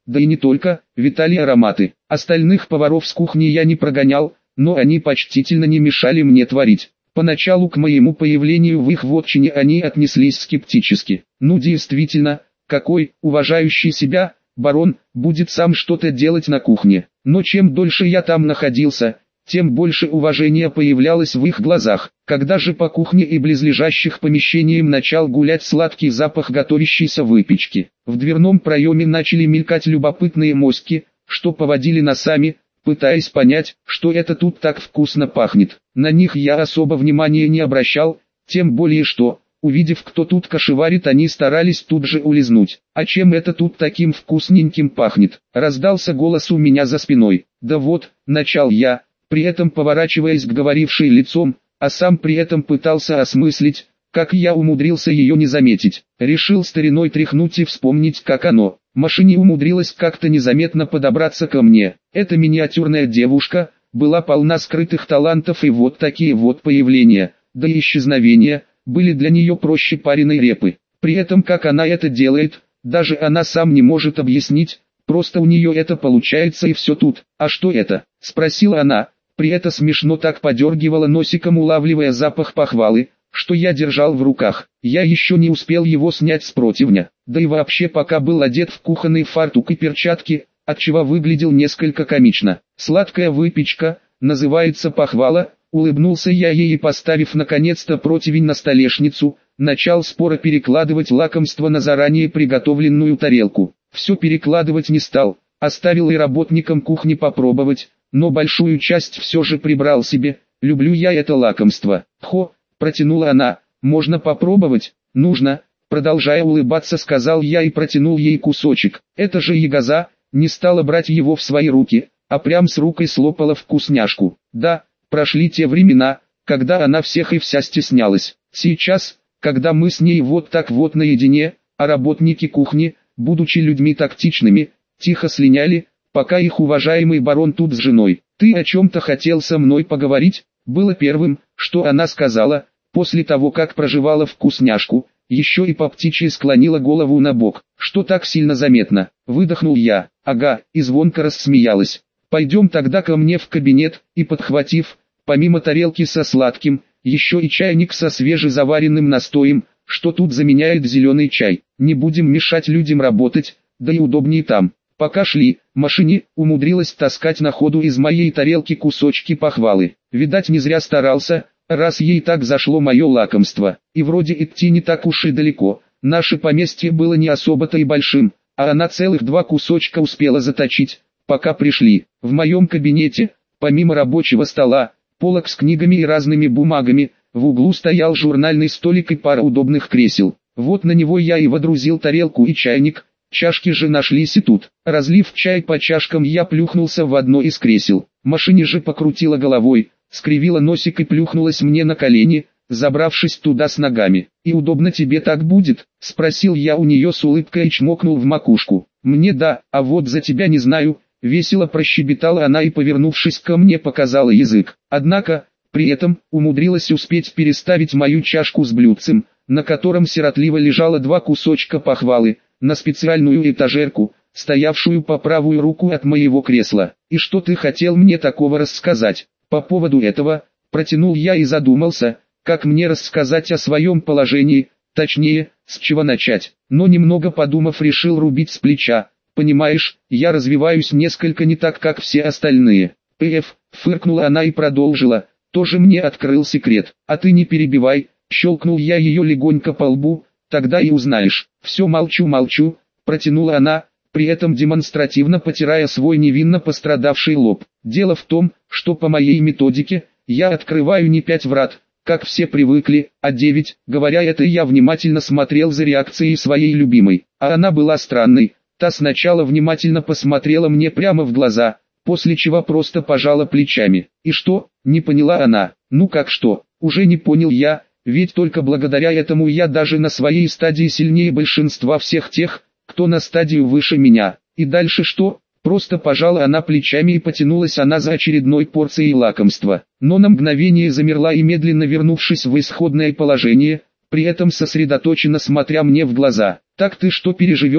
да и не только, витали ароматы. Остальных поваров с кухни я не прогонял, но они почтительно не мешали мне творить. Поначалу к моему появлению в их вотчине они отнеслись скептически. Ну действительно, какой, уважающий себя, барон, будет сам что-то делать на кухне. Но чем дольше я там находился, тем больше уважения появлялось в их глазах. Когда же по кухне и близлежащих помещениям начал гулять сладкий запах готовящейся выпечки, в дверном проеме начали мелькать любопытные моськи, что поводили носами, пытаясь понять, что это тут так вкусно пахнет. На них я особо внимания не обращал, тем более что, увидев, кто тут кошеварит, они старались тут же улизнуть. «А чем это тут таким вкусненьким пахнет?» — раздался голос у меня за спиной. «Да вот», — начал я, при этом поворачиваясь к говорившей лицом, а сам при этом пытался осмыслить, как я умудрился ее не заметить. Решил стариной тряхнуть и вспомнить, как оно. Машине умудрилась как-то незаметно подобраться ко мне. Эта миниатюрная девушка была полна скрытых талантов, и вот такие вот появления, да и исчезновения, были для нее проще пареной репы. При этом как она это делает, даже она сам не может объяснить, просто у нее это получается и все тут. «А что это?» — спросила она, при этом смешно так подергивала носиком, улавливая запах похвалы, что я держал в руках. Я еще не успел его снять с противня, да и вообще пока был одет в кухонный фартук и перчатки, отчего выглядел несколько комично. «Сладкая выпечка, называется похвала», — улыбнулся я ей и, поставив наконец-то противень на столешницу, начал споро перекладывать лакомство на заранее приготовленную тарелку. Все перекладывать не стал, оставил и работникам кухни попробовать, но большую часть все же прибрал себе. «Люблю я это лакомство». «Хо», — протянула она, — «можно попробовать?» «Нужно», — продолжая улыбаться, сказал я и протянул ей кусочек. «Это же ягоза», не стала брать его в свои руки, а прям с рукой слопала вкусняшку. Да, прошли те времена, когда она всех и вся стеснялась. Сейчас, когда мы с ней вот так вот наедине, а работники кухни, будучи людьми тактичными, тихо слиняли, пока их уважаемый барон тут с женой. «Ты о чем-то хотел со мной поговорить?» Было первым, что она сказала, после того как прожевала вкусняшку, еще и по птичьи склонила голову на бок. «Что так сильно заметно?» Выдохнул я. «Ага», и звонко рассмеялась. «Пойдем тогда ко мне в кабинет», и подхватив, помимо тарелки со сладким, еще и чайник со свежезаваренным настоем, что тут заменяет зеленый чай. Не будем мешать людям работать, да и удобнее там. Пока шли, машине умудрилась таскать на ходу из моей тарелки кусочки похвалы. Видать, не зря старался, раз ей так зашло мое лакомство. И вроде идти не так уж и далеко. Наше поместье было не особо-то и большим, а она целых 2 кусочка успела заточить, пока пришли. В моем кабинете, помимо рабочего стола, полок с книгами и разными бумагами, в углу стоял журнальный столик и пара удобных кресел. Вот на него я и водрузил тарелку и чайник. Чашки же нашлись и тут. Разлив чай по чашкам, я плюхнулся в одно из кресел. Машине же покрутила головой, скривила носик и плюхнулась мне на колени, забравшись туда с ногами. «И удобно тебе так будет?» — спросил я у нее с улыбкой и чмокнул в макушку. «Мне да, а вот за тебя не знаю», — весело прощебетала она и, повернувшись ко мне, показала язык. Однако, при этом, умудрилась успеть переставить мою чашку с блюдцем, на котором сиротливо лежало 2 кусочка похвалы, на специальную этажерку, стоявшую по правую руку от моего кресла. «И что ты хотел мне такого рассказать?» По поводу этого, протянул я и задумался, как мне рассказать о своем положении, точнее, с чего начать. Но немного подумав, решил рубить с плеча. «Понимаешь, я развиваюсь несколько не так, как все остальные». Фыркнула она и продолжила. «Тоже мне открыл секрет. А ты не перебивай», щелкнул я ее легонько по лбу. «Тогда и узнаешь». «Все молчу», протянула она, при этом демонстративно потирая свой невинно пострадавший лоб. «Дело в том, что по моей методике, я открываю не 5 врат, как все привыкли, а 9, говоря это я внимательно смотрел за реакцией своей любимой, а она была странной. Та сначала внимательно посмотрела мне прямо в глаза, после чего просто пожала плечами. «И что?» — не поняла она. «Ну как что?» «Уже не понял я, ведь только благодаря этому я даже на своей стадии сильнее большинства всех тех, кто на стадию выше меня. И дальше что?» Просто пожала она плечами и потянулась она за очередной порцией лакомства. Но на мгновение замерла и, медленно вернувшись в исходное положение, при этом сосредоточенно смотря мне в глаза. «Так ты что переживешь,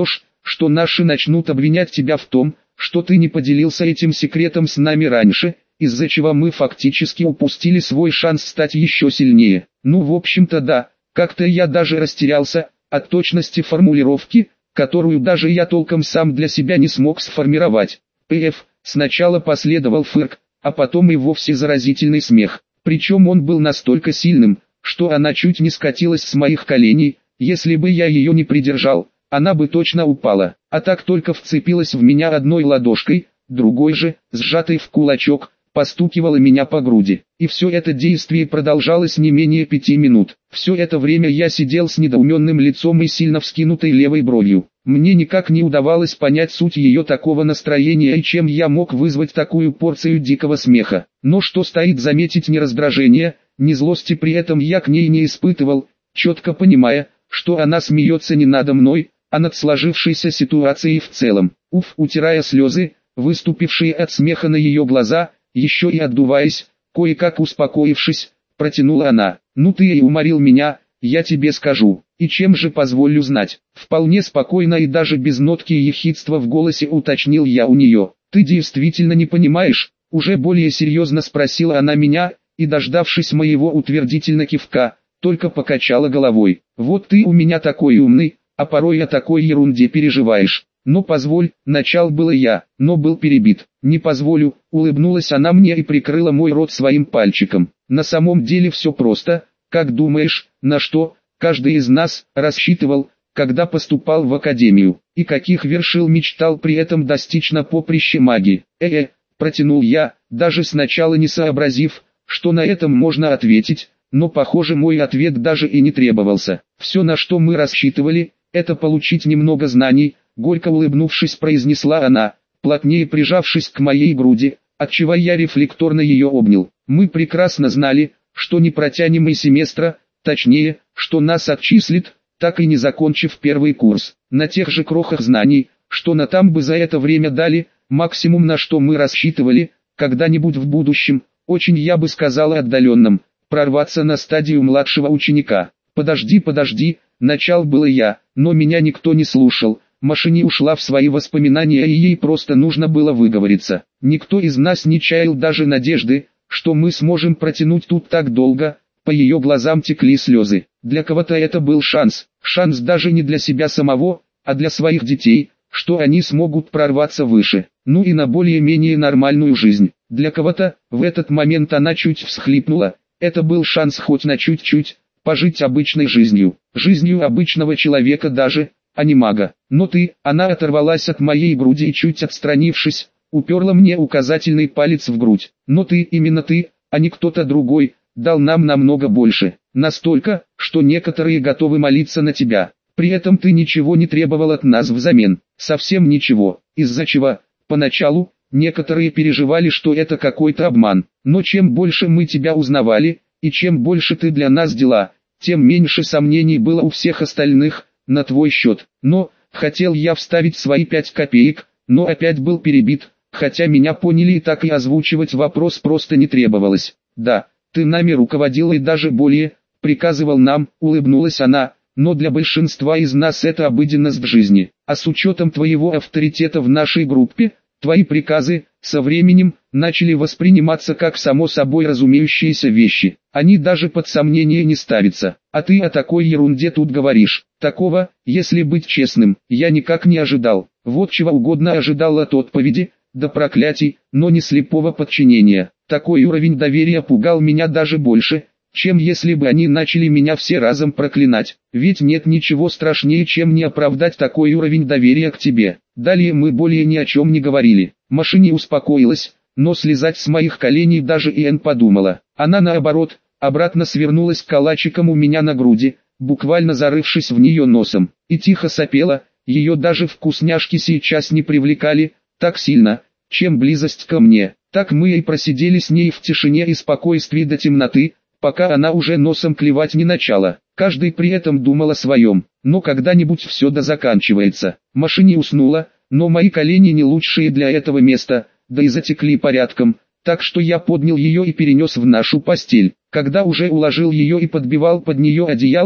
что наши начнут обвинять тебя в том, что ты не поделился этим секретом с нами раньше, из-за чего мы фактически упустили свой шанс стать еще сильнее. Ну в общем-то да, как-то я даже растерялся от точности формулировки, которую даже я толком сам для себя не смог сформировать. П.Ф. Сначала последовал фырк, а потом и вовсе заразительный смех. Причем он был настолько сильным, что она чуть не скатилась с моих коленей. Если бы я ее не придержал, она бы точно упала, а так только вцепилась в меня одной ладошкой, другой же, сжатой в кулачок, постукивала меня по груди. И все это действие продолжалось не менее 5 минут. Все это время я сидел с недоуменным лицом и сильно вскинутой левой бровью. Мне никак не удавалось понять суть ее такого настроения и чем я мог вызвать такую порцию дикого смеха. Но что стоит заметить, ни раздражения, ни злости при этом я к ней не испытывал, четко понимая, что она смеется не надо мной, а над сложившейся ситуацией в целом. Утирая слезы, выступившие от смеха на ее глаза, еще и отдуваясь, кое-как успокоившись, протянула она. «Ну ты и уморил меня, я тебе скажу, и чем же позволю знать?» Вполне спокойно и даже без нотки ехидства в голосе уточнил я у нее. «Ты действительно не понимаешь?» Уже более серьезно спросила она меня, и дождавшись моего утвердительного кивка, только покачала головой. «Вот ты у меня такой умный, а порой о такой ерунде переживаешь. Но позволь», начал было я, но был перебит. «Не позволю», улыбнулась она мне и прикрыла мой рот своим пальчиком. «На самом деле все просто, как думаешь, на что каждый из нас рассчитывал, когда поступал в академию, и каких вершил мечтал при этом достичь на поприще магии?» Протянул я, даже сначала не сообразив, что на этом можно ответить, но похоже мой ответ даже и не требовался. «Все, на что мы рассчитывали, это получить немного знаний», горько улыбнувшись произнесла она, плотнее прижавшись к моей груди, отчего я рефлекторно ее обнял. «Мы прекрасно знали, что не протянем и семестра, точнее, что нас отчислят, так и не закончив первый курс. На тех же крохах знаний, что на там бы за это время дали, максимум на что мы рассчитывали, когда-нибудь в будущем, очень я бы сказал отдаленном, прорваться на стадию младшего ученика». Подожди, начал было я, но меня никто не слушал. Машине ушла в свои воспоминания и ей просто нужно было выговориться. Никто из нас не чаял даже надежды, что мы сможем протянуть тут так долго. По ее глазам текли слезы. Для кого-то это был шанс даже не для себя самого, а для своих детей, что они смогут прорваться выше, ну и на более-менее нормальную жизнь. Для кого-то, в этот момент она чуть всхлипнула, это был шанс хоть на чуть-чуть пожить обычной жизнью обычного человека даже, а не мага. «Но ты», она оторвалась от моей груди и чуть отстранившись, уперла мне указательный палец в грудь. «Но ты, именно ты, а не кто-то другой, дал нам намного больше. Настолько, что некоторые готовы молиться на тебя. При этом ты ничего не требовал от нас взамен. Совсем ничего. Из-за чего, поначалу, некоторые переживали, что это какой-то обман. Но чем больше мы тебя узнавали, и чем больше ты для нас дела, тем меньше сомнений было у всех остальных на твой счет. Но, хотел я вставить свои 5 копеек, но опять был перебит, хотя меня поняли и так и озвучивать вопрос просто не требовалось. «Да, ты нами руководил и даже более, приказывал нам», улыбнулась она, «но для большинства из нас это обыденность в жизни, а с учетом твоего авторитета в нашей группе, твои приказы, со временем, начали восприниматься как само собой разумеющиеся вещи. Они даже под сомнение не ставятся. А ты о такой ерунде тут говоришь. Такого, если быть честным, я никак не ожидал. Вот чего угодно ожидал от отповеди, да проклятий, но не слепого подчинения. Такой уровень доверия пугал меня даже больше, чем если бы они начали меня все разом проклинать. Ведь нет ничего страшнее, чем не оправдать такой уровень доверия к тебе. Далее мы более ни о чем не говорили. Машине успокоилась, но слезать с моих коленей даже и не подумала. Она наоборот, обратно свернулась калачиком у меня на груди, буквально зарывшись в нее носом, и тихо сопела. Ее даже вкусняшки сейчас не привлекали так сильно, чем близость ко мне. Так мы и просидели с ней в тишине и спокойствии до темноты, пока она уже носом клевать не начала. Каждый при этом думал о своем, но когда-нибудь все да заканчивается. Машине уснула, но мои колени не лучшие для этого места, да и затекли порядком, так что я поднял ее и перенес в нашу постель. Когда уже уложил ее и подбивал под нее одеяло,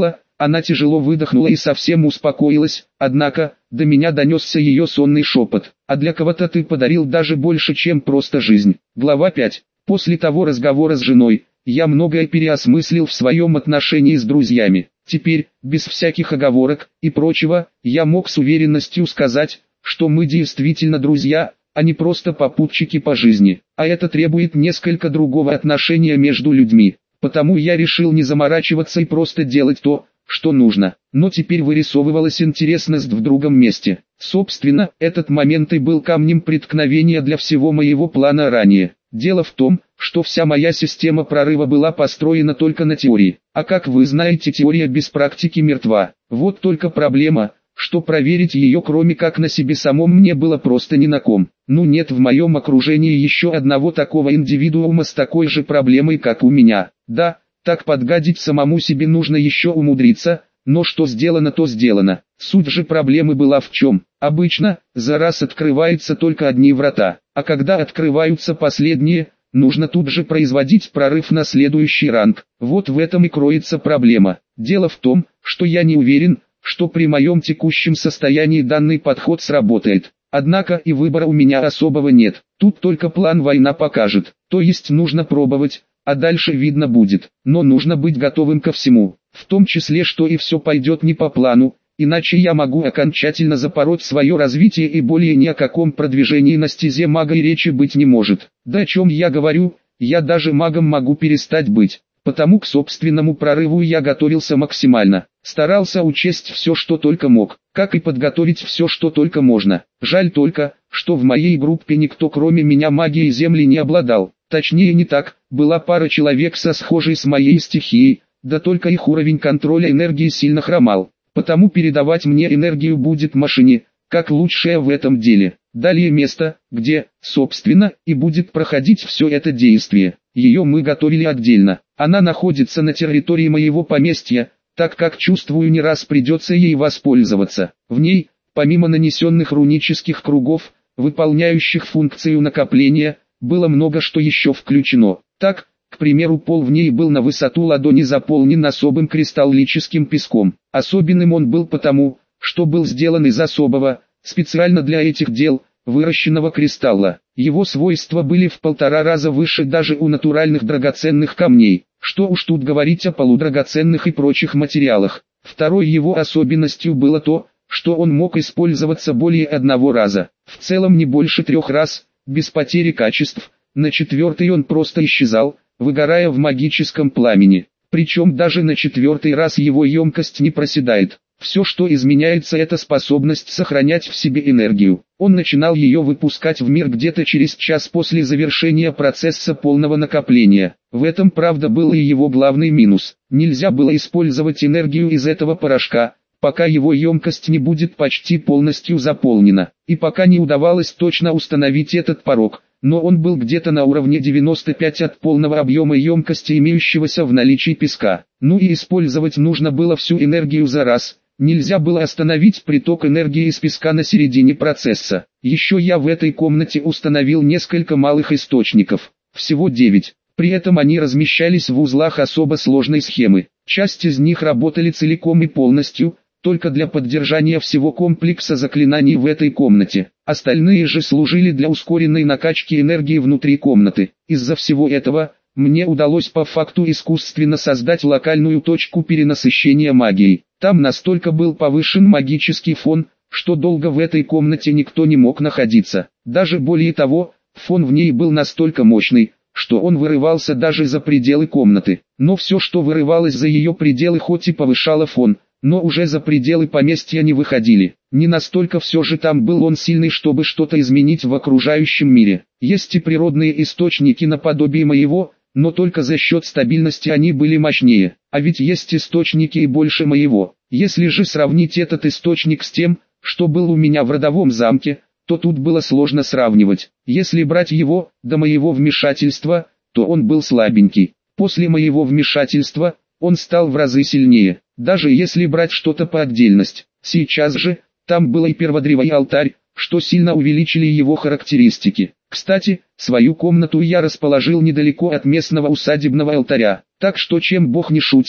Она тяжело выдохнула и совсем успокоилась, однако, до меня донесся ее сонный шепот. «А для кого-то ты подарил даже больше, чем просто жизнь». Глава 5. После того разговора с женой, я многое переосмыслил в своем отношении с друзьями. Теперь, без всяких оговорок и прочего, я мог с уверенностью сказать, что мы действительно друзья, а не просто попутчики по жизни. А это требует несколько другого отношения между людьми. Потому я решил не заморачиваться и просто делать то, что нужно. Но теперь вырисовывалась интересность в другом месте. Собственно, этот момент и был камнем преткновения для всего моего плана ранее. Дело в том, что вся моя система прорыва была построена только на теории. А как вы знаете, теория без практики мертва. Вот только проблема, что проверить ее кроме как на себе самом мне было просто ни на ком. Ну нет в моем окружении еще одного такого индивидуума с такой же проблемой, как у меня. Да, так подгадить самому себе нужно еще умудриться, но что сделано, то сделано. Суть же проблемы была в чем? Обычно, за раз открываются только одни врата, а когда открываются последние, нужно тут же производить прорыв на следующий ранг. Вот в этом и кроется проблема. Дело в том, что я не уверен, что при моем текущем состоянии данный подход сработает. Однако и выбора у меня особого нет. Тут только план война покажет. То есть нужно пробовать, а дальше видно будет. Но нужно быть готовым ко всему. В том числе, что и все пойдет не по плану, иначе я могу окончательно запороть свое развитие и более ни о каком продвижении на стезе мага и речи быть не может. Да о чем я говорю, я даже магом могу перестать быть. Потому к собственному прорыву я готовился максимально. Старался учесть все, что только мог, как и подготовить все, что только можно. Жаль только, что в моей группе никто кроме меня магией земли не обладал. Точнее не так, была пара человек со схожей с моей стихией, да только их уровень контроля энергии сильно хромал. Потому передавать мне энергию будет машине, как лучшее в этом деле. Далее место, где, собственно, и будет проходить все это действие. Ее мы готовили отдельно. Она находится на территории моего поместья, так как чувствую, не раз придется ей воспользоваться. В ней, помимо нанесенных рунических кругов, выполняющих функцию накопления, было много что еще включено. Так, к примеру, пол в ней был на высоту ладони заполнен особым кристаллическим песком. Особенным он был потому, что был сделан из особого, специально для этих дел, выращенного кристалла. Его свойства были в 1,5 раза выше даже у натуральных драгоценных камней. Что уж тут говорить о полудрагоценных и прочих материалах. Второй его особенностью было то, что он мог использоваться более одного раза. В целом не больше 3 раз, без потери качеств. На 4-й он просто исчезал, выгорая в магическом пламени. Причем даже на 4-й раз его емкость не проседает. Все, что изменяется, это способность сохранять в себе энергию. Он начинал ее выпускать в мир где-то через час после завершения процесса полного накопления. В этом, правда, был и его главный минус. Нельзя было использовать энергию из этого порошка, пока его емкость не будет почти полностью заполнена. И пока не удавалось точно установить этот порог, но он был где-то на уровне 95 от полного объема емкости имеющегося в наличии песка. Ну и использовать нужно было всю энергию за раз. Нельзя было остановить приток энергии из песка на середине процесса. Еще я в этой комнате установил несколько малых источников, всего 9. При этом они размещались в узлах особо сложной схемы. Часть из них работали целиком и полностью, только для поддержания всего комплекса заклинаний в этой комнате. Остальные же служили для ускоренной накачки энергии внутри комнаты. Из-за всего этого, мне удалось по факту искусственно создать локальную точку перенасыщения магией. Там настолько был повышен магический фон, что долго в этой комнате никто не мог находиться. Даже более того, фон в ней был настолько мощный, что он вырывался даже за пределы комнаты. Но все, что вырывалось за ее пределы, хоть и повышало фон, но уже за пределы поместья не выходили. Не настолько все же там был он сильный, чтобы что-то изменить в окружающем мире. Есть и природные источники наподобие моего, но только за счет стабильности они были мощнее. А ведь есть источники и больше моего. Если же сравнить этот источник с тем, что был у меня в родовом замке, то тут было сложно сравнивать. Если брать его, до моего вмешательства, то он был слабенький. После моего вмешательства, он стал в разы сильнее. Даже если брать что-то по отдельности. Сейчас же, там был и перводрево и алтарь, что сильно увеличили его характеристики. Кстати, свою комнату я расположил недалеко от местного усадебного алтаря. Так что чем Бог не шутит,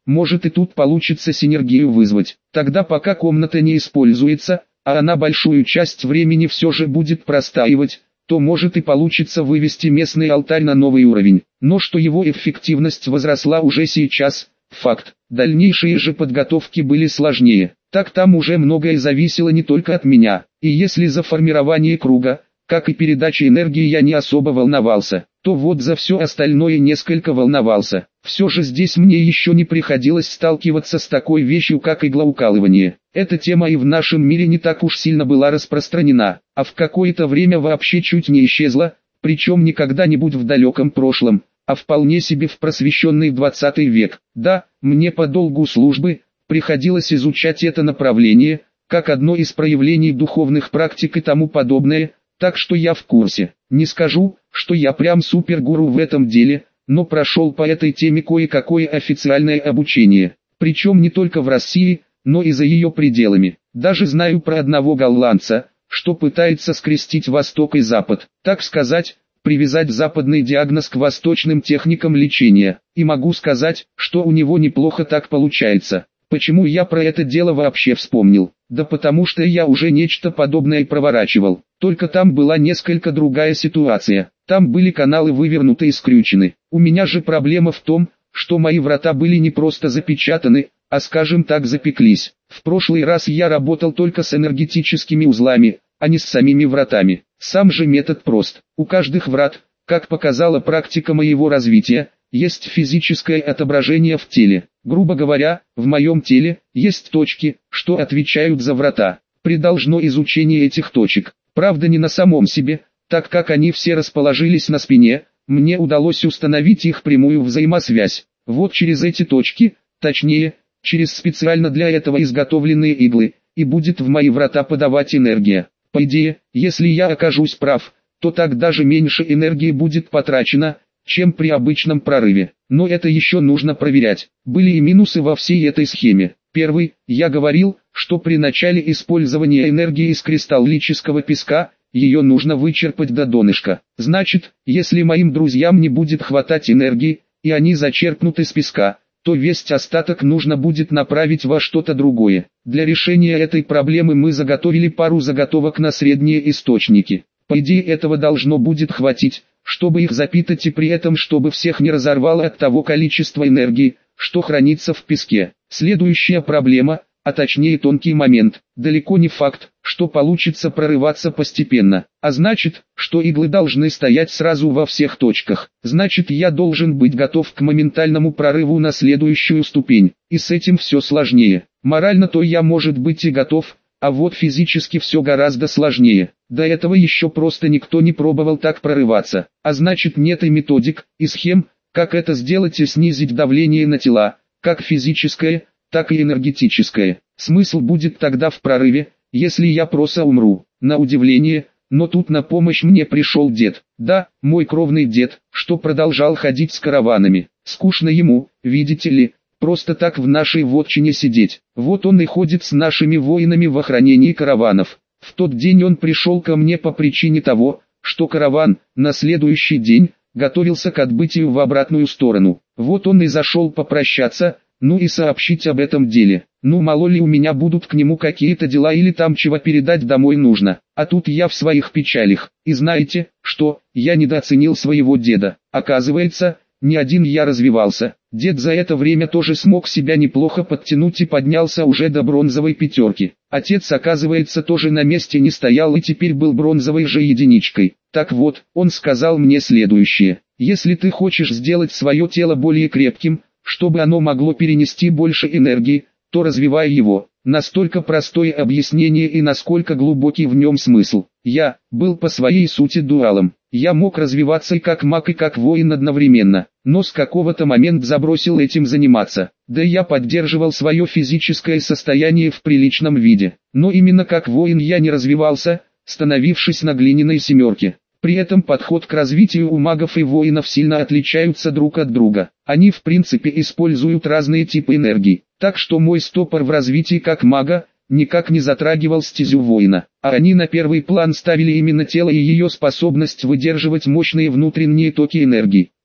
может и тут получится синергию вызвать. Тогда пока комната не используется, а она большую часть времени все же будет простаивать, то может и получится вывести местный алтарь на новый уровень. Но что его эффективность возросла уже сейчас, факт. Дальнейшие же подготовки были сложнее. Так там уже многое зависело не только от меня. И если за формирование круга, как и передача энергии я не особо волновался, то вот за все остальное несколько волновался. Все же здесь мне еще не приходилось сталкиваться с такой вещью, как иглоукалывание. Эта тема и в нашем мире не так уж сильно была распространена, а в какое-то время вообще чуть не исчезла, причем не когда-нибудь в далеком прошлом, а вполне себе в просвещенный 20 век. Да, мне по долгу службы приходилось изучать это направление, как одно из проявлений духовных практик и тому подобное, так что я в курсе. Не скажу, что я прям супергуру в этом деле, но прошел по этой теме кое-какое официальное обучение. Причем не только в России, но и за ее пределами. Даже знаю про одного голландца, что пытается скрестить Восток и Запад, так сказать, привязать западный диагноз к восточным техникам лечения. И могу сказать, что у него неплохо так получается. Почему я про это дело вообще вспомнил? Да потому что я уже нечто подобное проворачивал. Только там была несколько другая ситуация. Там были каналы вывернуты и скрючены. У меня же проблема в том, что мои врата были не просто запечатаны, а скажем так запеклись. В прошлый раз я работал только с энергетическими узлами, а не с самими вратами. Сам же метод прост. У каждых врат, как показала практика моего развития, есть физическое отображение в теле. Грубо говоря, в моем теле есть точки, что отвечают за врата. При должно изучении этих точек, правда не на самом себе, так как они все расположились на спине, мне удалось установить их прямую взаимосвязь. Вот через эти точки, точнее, через специально для этого изготовленные иглы, и будет в мои врата подавать энергия. По идее, если я окажусь прав, то так даже меньше энергии будет потрачено, чем при обычном прорыве. Но это еще нужно проверять. Были и минусы во всей этой схеме. Первый, я говорил, что при начале использования энергии из кристаллического песка, ее нужно вычерпать до донышка. Значит, если моим друзьям не будет хватать энергии, и они зачерпнуты с песка, то весь остаток нужно будет направить во что-то другое. Для решения этой проблемы мы заготовили пару заготовок на средние источники. По идее этого должно будет хватить, чтобы их запитать и при этом чтобы всех не разорвало от того количества энергии, что хранится в песке. Следующая проблема, а точнее тонкий момент, далеко не факт, что получится прорываться постепенно. А значит, что иглы должны стоять сразу во всех точках. Значит, я должен быть готов к моментальному прорыву на следующую ступень. И с этим все сложнее. Морально то я может быть и готов, а вот физически все гораздо сложнее. До этого еще просто никто не пробовал так прорываться. А значит нет и методик, и схем, как это сделать и снизить давление на тела, как физическое, так и энергетическое. Смысл будет тогда в прорыве, если я просто умру. На удивление, но тут на помощь мне пришел дед. Да, мой кровный дед, что продолжал ходить с караванами. Скучно ему, видите ли, просто так в нашей вотчине сидеть. Вот он и ходит с нашими воинами в охранении караванов. В тот день он пришел ко мне по причине того, что караван, на следующий день, готовился к отбытию в обратную сторону. Вот он и зашел попрощаться, ну и сообщить об этом деле. Ну мало ли у меня будут к нему какие-то дела или там чего передать домой нужно. А тут я в своих печалях. И знаете, что, я недооценил своего деда. Оказывается, не один я развивался. Дед за это время тоже смог себя неплохо подтянуть и поднялся уже до бронзовой пятерки. Отец, оказывается, тоже на месте не стоял и теперь был бронзовой же единичкой. Так вот, он сказал мне следующее. Если ты хочешь сделать свое тело более крепким, чтобы оно могло перенести больше энергии, то развивай его. Настолько простое объяснение и насколько глубокий в нем смысл. Я был по своей сути дуалом. Я мог развиваться и как маг, и как воин одновременно, но с какого-то момента забросил этим заниматься. Да и я поддерживал свое физическое состояние в приличном виде. Но именно как воин я не развивался, становившись на глиняной семерке. При этом подход к развитию у магов и воинов сильно отличаются друг от друга. Они в принципе используют разные типы энергии. Так что мой стопор в развитии как мага никак не затрагивал стезю воина, а они на первый план ставили именно тело и ее способность выдерживать мощные внутренние токи энергии.